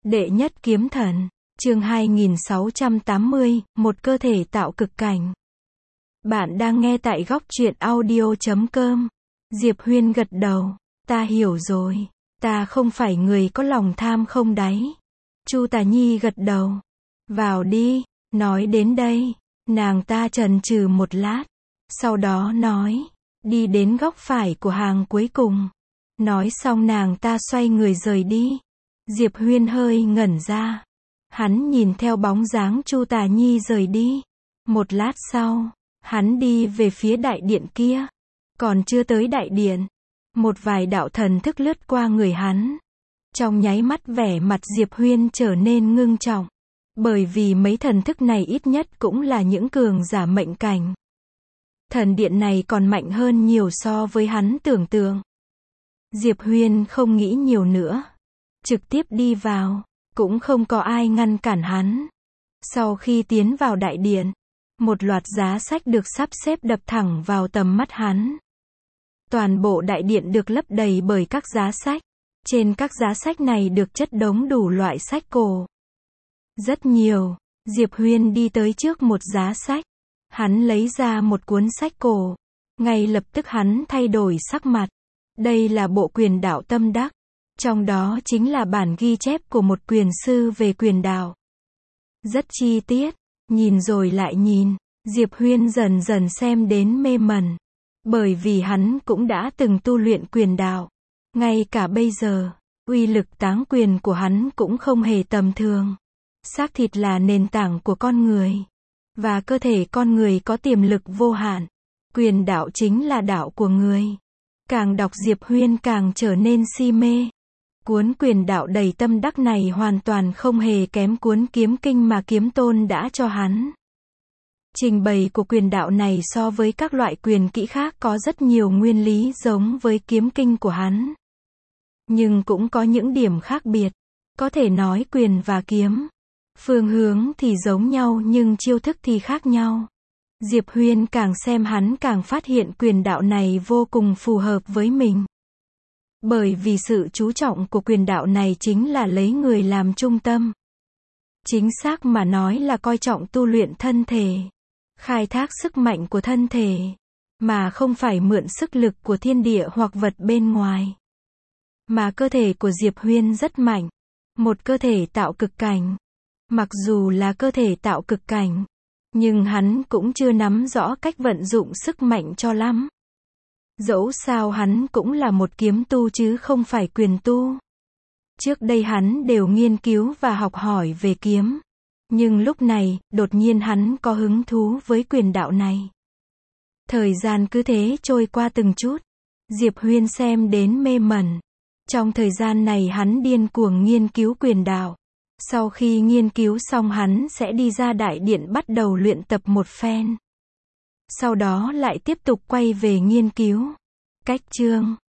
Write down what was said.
Đệ nhất kiếm thần, chương 2680, một cơ thể tạo cực cảnh. Bạn đang nghe tại góc truyện audio.com. Diệp Huyên gật đầu, ta hiểu rồi, ta không phải người có lòng tham không đáy. Chu Tà Nhi gật đầu, vào đi, nói đến đây, nàng ta chần chừ một lát, sau đó nói, đi đến góc phải của hàng cuối cùng. Nói xong nàng ta xoay người rời đi. Diệp Huyên hơi ngẩn ra. Hắn nhìn theo bóng dáng Chu Tà Nhi rời đi. Một lát sau, hắn đi về phía đại điện kia. Còn chưa tới đại điện, một vài đạo thần thức lướt qua người hắn. Trong nháy mắt vẻ mặt Diệp Huyên trở nên ngưng trọng. Bởi vì mấy thần thức này ít nhất cũng là những cường giả mệnh cảnh. Thần điện này còn mạnh hơn nhiều so với hắn tưởng tượng. Diệp Huyên không nghĩ nhiều nữa. Trực tiếp đi vào, cũng không có ai ngăn cản hắn. Sau khi tiến vào đại điện, một loạt giá sách được sắp xếp đập thẳng vào tầm mắt hắn. Toàn bộ đại điện được lấp đầy bởi các giá sách. Trên các giá sách này được chất đống đủ loại sách cổ. Rất nhiều. Diệp Huyên đi tới trước một giá sách. Hắn lấy ra một cuốn sách cổ. Ngay lập tức hắn thay đổi sắc mặt. Đây là bộ quyền đạo tâm đắc. Trong đó chính là bản ghi chép của một quyền sư về quyền đạo. Rất chi tiết. Nhìn rồi lại nhìn. Diệp Huyên dần dần xem đến mê mẩn. Bởi vì hắn cũng đã từng tu luyện quyền đạo. Ngay cả bây giờ, uy lực táng quyền của hắn cũng không hề tầm thường. Xác thịt là nền tảng của con người. Và cơ thể con người có tiềm lực vô hạn. Quyền đạo chính là đạo của người. Càng đọc Diệp Huyên càng trở nên si mê. Cuốn quyền đạo đầy tâm đắc này hoàn toàn không hề kém cuốn kiếm kinh mà kiếm tôn đã cho hắn. Trình bày của quyền đạo này so với các loại quyền kỹ khác có rất nhiều nguyên lý giống với kiếm kinh của hắn. Nhưng cũng có những điểm khác biệt. Có thể nói quyền và kiếm, phương hướng thì giống nhau nhưng chiêu thức thì khác nhau. Diệp Huyên càng xem hắn càng phát hiện quyền đạo này vô cùng phù hợp với mình. Bởi vì sự chú trọng của quyền đạo này chính là lấy người làm trung tâm. Chính xác mà nói là coi trọng tu luyện thân thể. Khai thác sức mạnh của thân thể. Mà không phải mượn sức lực của thiên địa hoặc vật bên ngoài. Mà cơ thể của Diệp Huyên rất mạnh. Một cơ thể tạo cực cảnh. Mặc dù là cơ thể tạo cực cảnh. Nhưng hắn cũng chưa nắm rõ cách vận dụng sức mạnh cho lắm. Dẫu sao hắn cũng là một kiếm tu chứ không phải quyền tu. Trước đây hắn đều nghiên cứu và học hỏi về kiếm. Nhưng lúc này, đột nhiên hắn có hứng thú với quyền đạo này. Thời gian cứ thế trôi qua từng chút. Diệp Huyên xem đến mê mẩn. Trong thời gian này hắn điên cuồng nghiên cứu quyền đạo. Sau khi nghiên cứu xong hắn sẽ đi ra đại điện bắt đầu luyện tập một phen. Sau đó lại tiếp tục quay về nghiên cứu. Cách chương